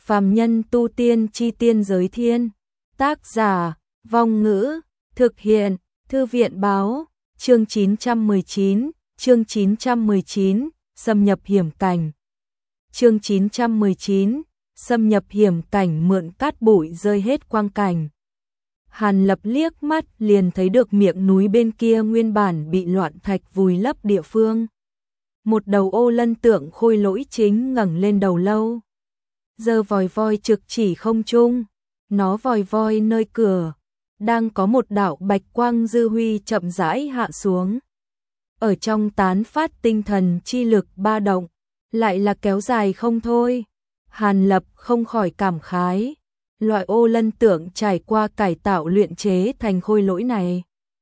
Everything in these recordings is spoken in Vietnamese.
Phàm nhân tu tiên chi tiên giới thiên. Tác giả, Vong Ngữ, thực hiện, Thư viện báo, chương 919, xâm nhập hiểm cảnh. Chương 919, xâm nhập hiểm cảnh mượn cát bụi rơi hết quang cảnh. Hàn Lập liếc mắt liền thấy được miệng núi bên kia nguyên bản bị loạn thạch vùi lấp địa phương. Một đầu ô lân tượng khôi lỗi chính ngẩng lên đầu lâu. Giờ vòi voi trực chỉ không trung, nó vòi voi nơi cửa, đang có một đạo bạch quang dư huy chậm rãi hạ xuống. Ở trong tán phát tinh thần chi lực ba động, lại là kéo dài không thôi. Hàn Lập không khỏi cảm khái, loại ô lân tượng trải qua cải tạo luyện chế thành khôi lỗi này.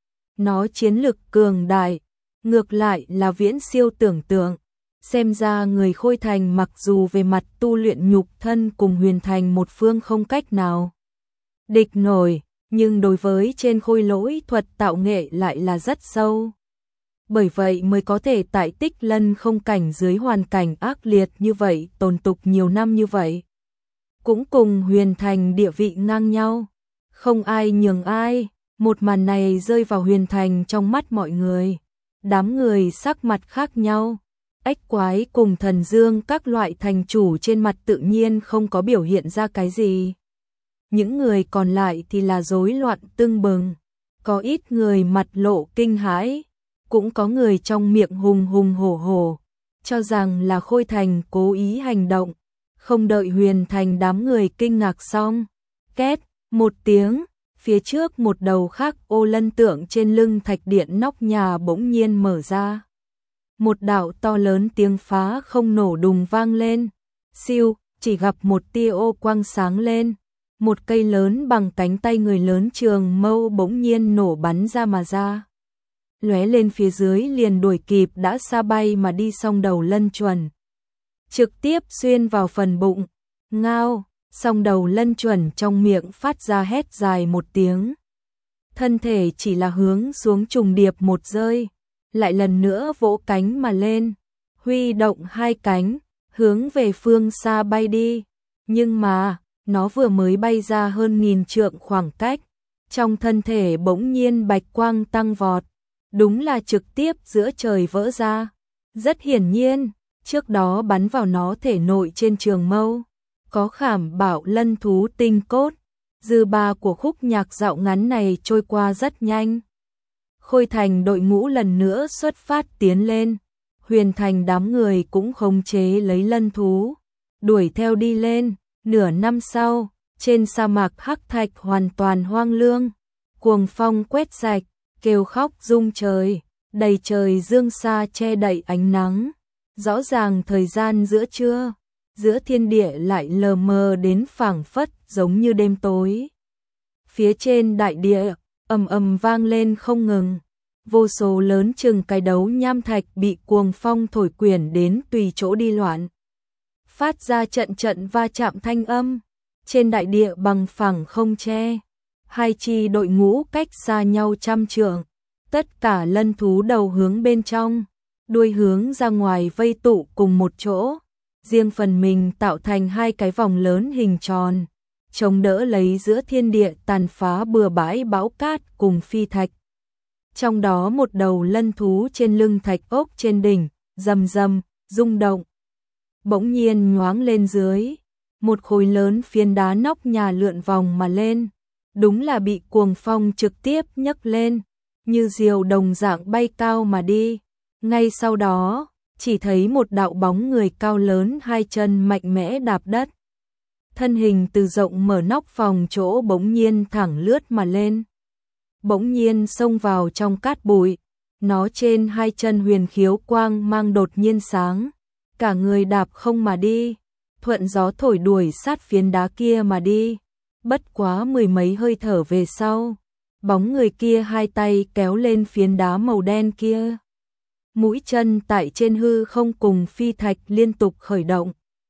Nó chiến lực cường đại, ngược lại là viễn siêu tưởng tượng. Xem ra người Khôi Thành mặc dù về mặt tu luyện nhục thân cùng Huyền Thành một phương không cách nào địch nổi, nhưng đối với trên khôi lỗi thuật tạo nghệ lại là rất sâu. Bởi vậy mới có thể tại Tích Lân không cảnh dưới hoàn cảnh ác liệt như vậy tồn tục nhiều năm như vậy. Cũng cùng Huyền Thành địa vị ngang nhau, không ai nhường ai. Một màn này rơi vào Huyền Thành trong mắt mọi người. Đám người sắc mặt khác nhau. Ếch quái cùng thần dương các loại thành chủ trên mặt tự nhiên không có biểu hiện ra cái gì. Những người còn lại thì là rối loạn tưng bừng. Có ít người mặt lộ kinh hãi, cũng có người trong miệng hùng hùng hổ hổ, cho rằng là Khôi Thành cố ý hành động. Không đợi Huyền Thành đám người kinh ngạc xong, két một tiếng, phía trước một đầu khác ô lân tượng trên lưng thạch điện nóc nhà bỗng nhiên mở ra. Một đạo to lớn tiếng phá không nổ đùng vang lên, siêu, chỉ gặp một tia ô quang sáng lên, một cây lớn bằng cánh tay người lớn trường mâu bỗng nhiên nổ bắn ra mà ra. Lóe lên phía dưới liền đuổi kịp đã xa bay mà đi song đầu lân chuẩn. Trực tiếp xuyên vào phần bụng, ngao, song đầu lân chuẩn trong miệng phát ra hét dài một tiếng. Thân thể chỉ là hướng xuống trùng điệp một rơi, lại lần nữa vỗ cánh mà lên, huy động hai cánh, hướng về phương xa bay đi. Nhưng mà, nó vừa mới bay ra hơn 1000 trượng khoảng cách, trong thân thể bỗng nhiên bạch quang tăng vọt, đúng là trực tiếp giữa trời vỡ ra. Rất hiển nhiên, trước đó bắn vào nó thể nội trên trường mâu, có khảm bảo lân thú tinh cốt. Dư ba của khúc nhạc dạo ngắn này trôi qua rất nhanh. Khôi Thành đội ngũ lần nữa xuất phát tiến lên, Huyền Thành đám người cũng khống chế lấy lân thú, đuổi theo đi lên. Nửa năm sau, trên sa mạc hắc thạch hoàn toàn hoang lương, cuồng phong quét sạch, kêu khóc rung trời, đầy trời dương sa che đậy ánh nắng. Rõ ràng thời gian giữa trưa, giữa thiên địa lại lờ mờ đến phảng phất giống như đêm tối. Phía trên đại địa, ầm ầm vang lên không ngừng, vô số lớn chừng cái đấu nham thạch bị cuồng phong thổi quyển đến tùy chỗ đi loạn, phát ra trận trận va chạm thanh âm. Trên đại địa bằng phẳng không che, hai chi đội ngũ cách xa nhau trăm trượng, tất cả lân thú đầu hướng bên trong, đuôi hướng ra ngoài vây tụ cùng một chỗ, riêng phần mình tạo thành hai cái vòng lớn hình tròn, chống đỡ lấy giữa thiên địa tàn phá bừa bãi bão cát cùng phi thạch. Trong đó một đầu lân thú trên lưng thạch ốc trên đỉnh, rầm rầm, rung động. Bỗng nhiên nhoáng lên dưới, một khối lớn phiến đá nóc nhà lượn vòng mà lên, đúng là bị cuồng phong trực tiếp nhấc lên, như diều đồng dạng bay cao mà đi. Ngay sau đó, chỉ thấy một đạo bóng người cao lớn hai chân mạnh mẽ đạp đất. Thân hình từ rộng mở nóc phòng chỗ bỗng nhiên thẳng lướt mà lên. Bỗng nhiên xông vào trong cát bụi, nó trên hai chân huyền khiếu quang mang đột nhiên sáng, cả người đạp không mà đi, thuận gió thổi đuổi sát phiến đá kia mà đi. Bất quá mười mấy hơi thở về sau, bóng người kia hai tay kéo lên phiến đá màu đen kia. Mũi chân tại trên hư không cùng phi thạch liên tục khởi động.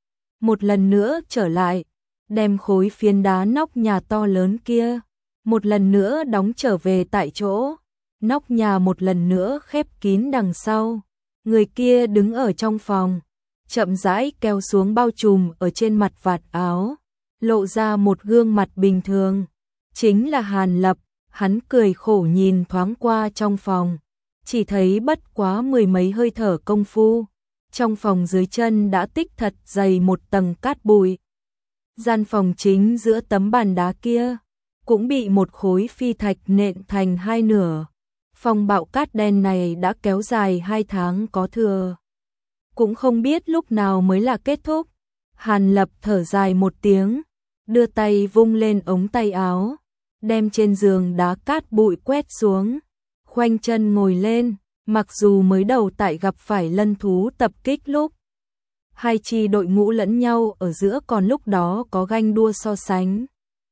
Một lần nữa trở lại, đem khối phiến đá nóc nhà to lớn kia, một lần nữa đóng trở về tại chỗ. Nóc nhà một lần nữa khép kín đằng sau. Người kia đứng ở trong phòng, chậm rãi kéo xuống bao trùm ở trên mặt vạt áo, lộ ra một gương mặt bình thường, chính là Hàn Lập. Hắn cười khổ nhìn thoáng qua trong phòng, chỉ thấy bất quá mười mấy hơi thở công phu, trong phòng dưới chân đã tích thật dày một tầng cát bụi. Gian phòng chính giữa tấm bàn đá kia cũng bị một khối phi thạch nện thành hai nửa. Phong bạo cát đen này đã kéo dài 2 tháng có thừa, cũng không biết lúc nào mới là kết thúc. Hàn Lập thở dài một tiếng, đưa tay vung lên ống tay áo, đem trên giường đá cát bụi quét xuống, khoanh chân ngồi lên. Mặc dù mới đầu tại gặp phải lân thú tập kích lúc, hai chi đội ngũ lẫn nhau ở giữa còn lúc đó có ganh đua so sánh,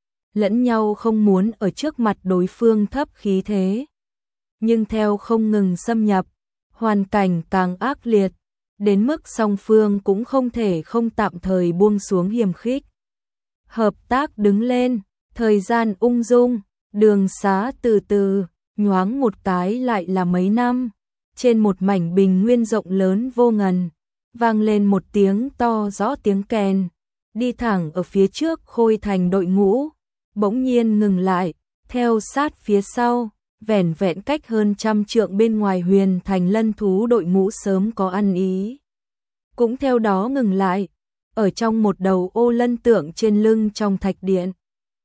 lẫn nhau không muốn ở trước mặt đối phương thấp khí thế. Nhưng theo không ngừng xâm nhập, hoàn cảnh càng ác liệt, đến mức song phương cũng không thể không tạm thời buông xuống hiềm khích. Hợp tác đứng lên, thời gian ung dung, đường xá từ từ, nhoáng một cái lại là mấy năm. Trên một mảnh bình nguyên rộng lớn vô ngần, vang lên một tiếng to rõ tiếng kèn, đi thẳng ở phía trước Khôi Thành đội ngũ, bỗng nhiên ngừng lại, theo sát phía sau, vẻn vẹn cách hơn 100 trượng bên ngoài Huyền Thành lân thú đội ngũ sớm có ăn ý. Cũng theo đó ngừng lại, ở trong một đầu ô lân tượng trên lưng trong thạch điện.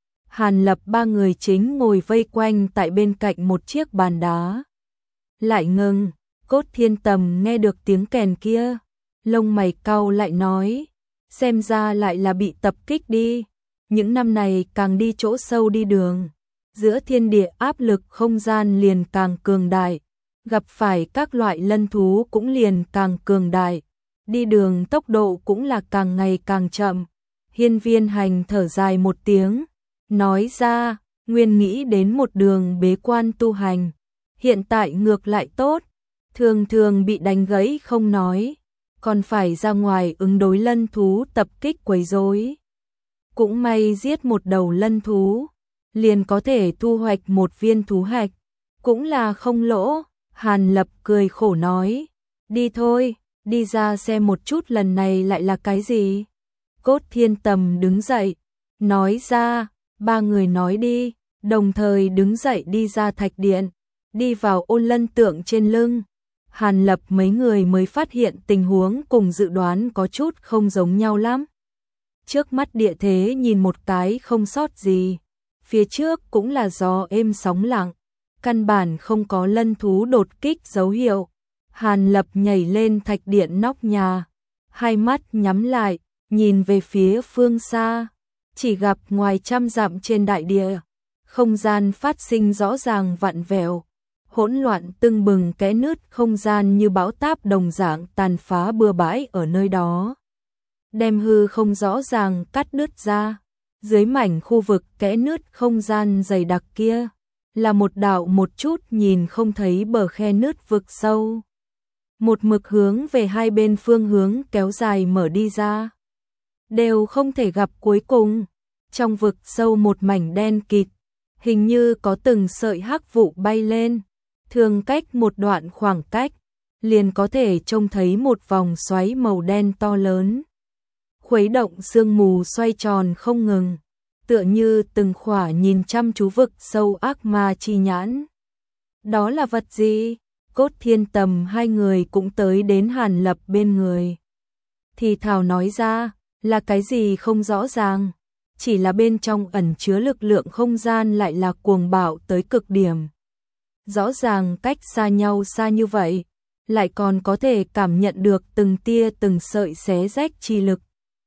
Hàn Lập ba người chính ngồi vây quanh tại bên cạnh một chiếc bàn đá. Lại ngừng, Cốt Thiên Tầm nghe được tiếng kèn kia, lông mày cau lại nói, xem ra lại là bị tập kích đi. Những năm này càng đi chỗ sâu đi đường, giữa thiên địa áp lực không gian liền càng cường đại, gặp phải các loại lân thú cũng liền càng cường đại, đi đường tốc độ cũng là càng ngày càng chậm. Hiên Viên Hành thở dài một tiếng, nói ra, nguyên nghĩ đến một đường bế quan tu hành, hiện tại ngược lại tốt, thường thường bị đánh gãy không nói, còn phải ra ngoài ứng đối lân thú tập kích quấy rối. Cũng may giết một đầu lân thú, liền có thể thu hoạch một viên thú hạch, cũng là không lỗ. Hàn Lập cười khổ nói, đi thôi, đi ra xem một chút lần này lại là cái gì. Cốt Thiên Tầm đứng dậy, nói ra, ba người nói đi, đồng thời đứng dậy đi ra thạch điện, đi vào ôn lân tượng trên lưng. Hàn Lập mấy người mới phát hiện tình huống cùng dự đoán có chút không giống nhau lắm. Trước mắt địa thế nhìn một cái không sót gì, phía trước cũng là gió êm sóng lặng, căn bản không có lân thú đột kích dấu hiệu. Hàn Lập nhảy lên thạch điện nóc nhà, hai mắt nhắm lại, nhìn về phía phương xa, chỉ gặp ngoài 100 dặm trên đại địa, không gian phát sinh rõ ràng vặn vẹo, hỗn loạn tưng bừng, kẽ nứt không gian như bão táp đồng dạng tàn phá bừa bãi ở nơi đó, đem hư không rõ ràng cắt đứt ra. Dưới mảnh khu vực kẽ nứt không gian dày đặc kia, là một đạo một chút nhìn không thấy bờ khe nứt vực sâu, một mực hướng về hai bên phương hướng kéo dài mở đi ra, đều không thể gặp cuối cùng. Trong vực sâu một mảnh đen kịt, hình như có từng sợi hắc vụ bay lên, thường cách một đoạn khoảng cách, liền có thể trông thấy một vòng xoáy màu đen to lớn, khuấy động sương mù xoay tròn không ngừng, tựa như từng khỏa nhìn chăm chú vực sâu ác ma chi nhãn. Đó là vật gì? Cốt Thiên Tầm hai người cũng tới đến Hàn Lập bên người, thì thào nói ra, là cái gì không rõ ràng, chỉ là bên trong ẩn chứa lực lượng không gian lại là cuồng bạo tới cực điểm. Rõ ràng cách xa nhau xa như vậy, lại còn có thể cảm nhận được từng tia từng sợi xé rách chi lực.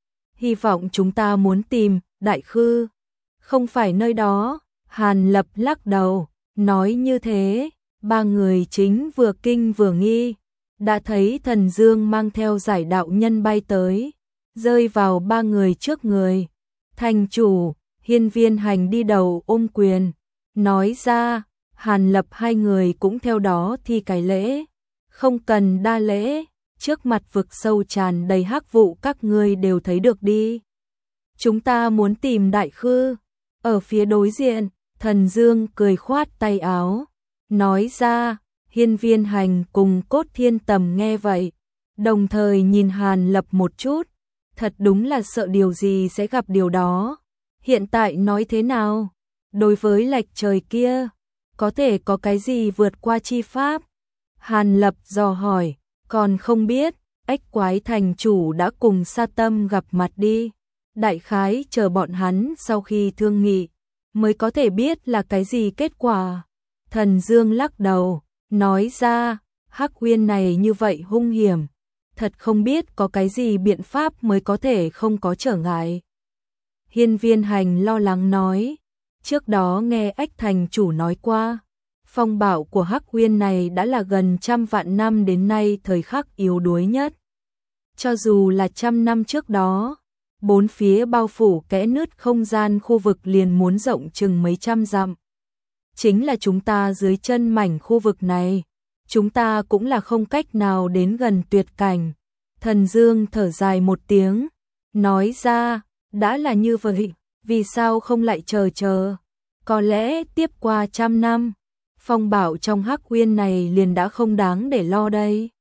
Hy vọng chúng ta muốn tìm Đại Khư, không phải nơi đó. Hàn Lập lắc đầu, nói như thế, ba người chính vừa kinh vừa nghi, đã thấy thần dương mang theo giải đạo nhân bay tới, rơi vào ba người trước người. Thành chủ, Hiên Viên Hành đi đầu ôm quyền, nói ra. Hàn Lập hai người cũng theo đó thi cái lễ, không cần đa lễ, trước mặt vực sâu tràn đầy hắc vụ các ngươi đều thấy được đi. Chúng ta muốn tìm Đại Khư. Ở phía đối diện, thần dương cười khoát tay áo, nói ra. Hiên Viên Hành cùng Cốt Thiên Tầm nghe vậy, đồng thời nhìn Hàn Lập một chút. thật đúng là sợ điều gì sẽ gặp điều đó. Hiện tại nói thế nào? Đối với lệch trời kia, có thể có cái gì vượt qua chi pháp? Hàn Lập dò hỏi, còn không biết, Ếch Quái thành chủ đã cùng Sa Tâm gặp mặt đi. Đại khái chờ bọn hắn sau khi thương nghị, mới có thể biết là cái gì kết quả. Thần Dương lắc đầu, nói ra, Hắc Uyên này như vậy hung hiểm, thật không biết có cái gì biện pháp mới có thể không có trở ngại. Hiên Viên Hành lo lắng nói, trước đó nghe Ếch thành chủ nói qua, phong bạo của Hắc Uyên này đã là gần 100 vạn năm đến nay thời khắc yếu đuối nhất. Cho dù là 100 năm trước đó, bốn phía bao phủ kẽ nứt không gian khu vực liền muốn rộng chừng mấy trăm dặm. Chính là chúng ta dưới chân mảnh khu vực này, chúng ta cũng là không cách nào đến gần tuyệt cảnh. Thần Dương thở dài một tiếng, nói ra, đã là như vậy, vì sao không lại chờ? Có lẽ tiếp qua 100 năm, phong bạo trong Hắc Uyên này liền đã không đáng để lo đây.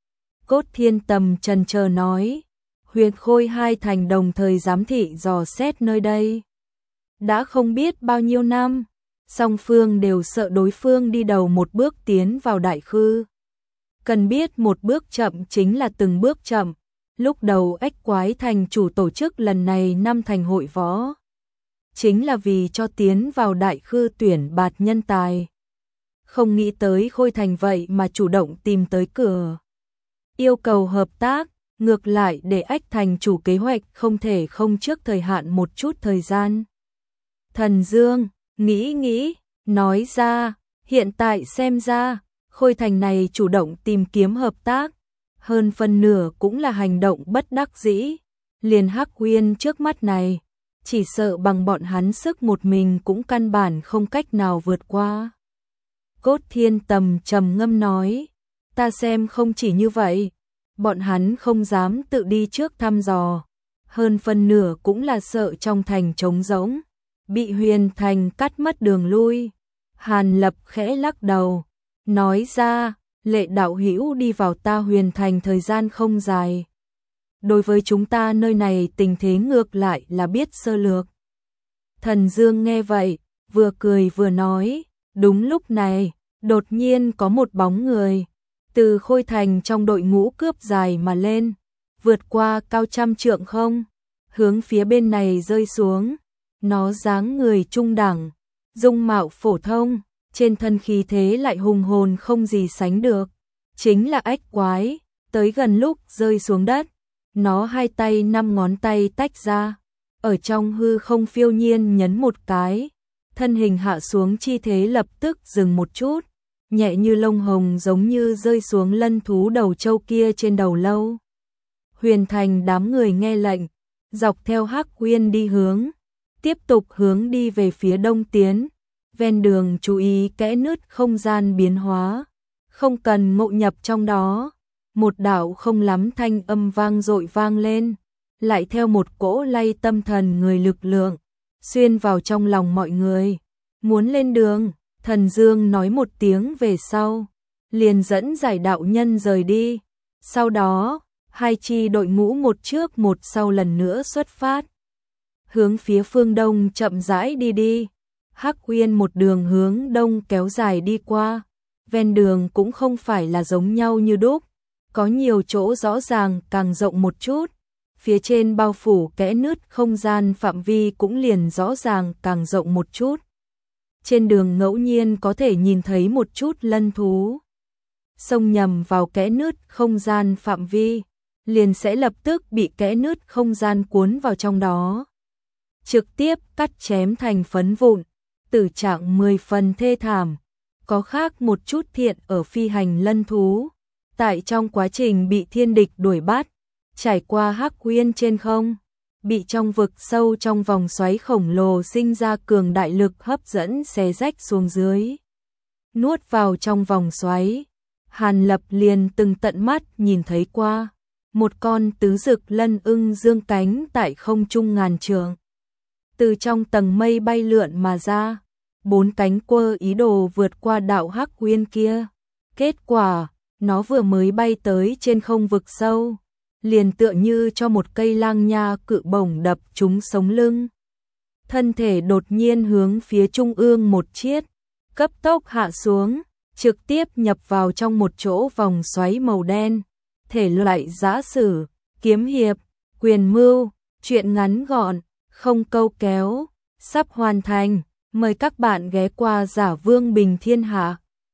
Cốt Thiên Tầm chần chờ nói, Huyền Khôi hai thành đồng thời giám thị dò xét nơi đây. Đã không biết bao nhiêu năm, song phương đều sợ đối phương đi đầu một bước tiến vào đại khư. Cần biết một bước chậm chính là từng bước chậm. Lúc đầu Ếch Quái thành chủ tổ chức lần này năm thành hội võ, chính là vì cho tiến vào đại khư tuyển bạt nhân tài. Không nghĩ tới Khôi thành vậy mà chủ động tìm tới cửa. Yêu cầu hợp tác, ngược lại để Ếch thành chủ kế hoạch không thể không trước thời hạn một chút thời gian. Thần Dương nghĩ, nói ra, hiện tại xem ra, Khôi thành này chủ động tìm kiếm hợp tác, hơn phần nửa cũng là hành động bất đắc dĩ. Liền Hắc Uyên trước mắt này, chỉ sợ bằng bọn hắn sức một mình cũng căn bản không cách nào vượt qua. Cốt Thiên Tầm trầm ngâm nói, ta xem không chỉ như vậy, bọn hắn không dám tự đi trước thăm dò, hơn phần nửa cũng là sợ trong thành trống rỗng, bị Huyền thành cắt mất đường lui. Hàn Lập khẽ lắc đầu, nói ra, Lệ đạo hữu đi vào ta Huyền thành thời gian không dài. Đối với chúng ta nơi này tình thế ngược lại là biết sơ lược. Thần Dương nghe vậy, vừa cười vừa nói, đúng lúc này, đột nhiên có một bóng người từ Khôi thành trong đội ngũ cướp dài mà lên, vượt qua cao 100 trượng không, hướng phía bên này rơi xuống. Nó dáng người trung đẳng, dung mạo phổ thông, trên thân khí thế lại hùng hồn không gì sánh được, chính là Ếch Quái. Tới gần lúc rơi xuống đất, nó hai tay 5 ngón tay tách ra, ở trong hư không phiêu nhiên nhấn một cái, thân hình hạ xuống chi thế lập tức dừng một chút, nhẹ như lông hồng giống như rơi xuống lân thú đầu trâu kia trên đầu lâu. Huyền thành đám người nghe lệnh, dọc theo Hắc Uyên đi hướng, tiếp tục hướng đi về phía đông tiến, ven đường chú ý kẽ nứt không gian biến hóa, không cần ngộ nhập trong đó. Một đạo không lắm thanh âm vang dội vang lên, lại theo một cỗ lay tâm thần người lực lượng, xuyên vào trong lòng mọi người. Muốn lên đường, Thần Dương nói một tiếng về sau, liền dẫn giải đạo nhân rời đi. Sau đó, hai chi đội ngũ một trước một sau lần nữa xuất phát, hướng phía phương đông chậm rãi đi. Hắc Uyên một đường hướng đông kéo dài đi qua, ven đường cũng không phải là giống nhau như đúc, có nhiều chỗ rõ ràng càng rộng một chút, phía trên bao phủ kẽ nứt không gian phạm vi cũng liền rõ ràng càng rộng một chút. Trên đường ngẫu nhiên có thể nhìn thấy một chút lân thú xông nhầm vào kẽ nứt không gian phạm vi, liền sẽ lập tức bị kẽ nứt không gian cuốn vào trong đó, trực tiếp cắt chém thành phấn vụn, tử trạng 10 phần thê thảm. Có khác một chút thiện ở phi hành lân thú, tại trong quá trình bị thiên địch đuổi bắt, trải qua Hắc Uyên trên không, bị trong vực sâu trong vòng xoáy khổng lồ sinh ra cường đại lực hấp dẫn xé rách xuống dưới, nuốt vào trong vòng xoáy. Hàn Lập liền từng tận mắt nhìn thấy qua, một con tứ dực lân ưng dương cánh tại không trung ngàn trượng, từ trong tầng mây bay lượn mà ra, 4 cánh quơ ý đồ vượt qua đạo Hắc Uyên kia. Kết quả, nó vừa mới bay tới trên không vực sâu, liền tựa như cho một cây lang nha cự bổng đập trúng sống lưng. Thân thể đột nhiên hướng phía trung ương một chiết, cấp tốc hạ xuống, trực tiếp nhập vào trong một chỗ vòng xoáy màu đen. Thể loại giã sử, kiếm hiệp, quyền mưu, truyện ngắn gọn, không câu kéo, sắp hoàn thành. Mời các bạn ghé qua Giả Vương Bình Thiên Hạ.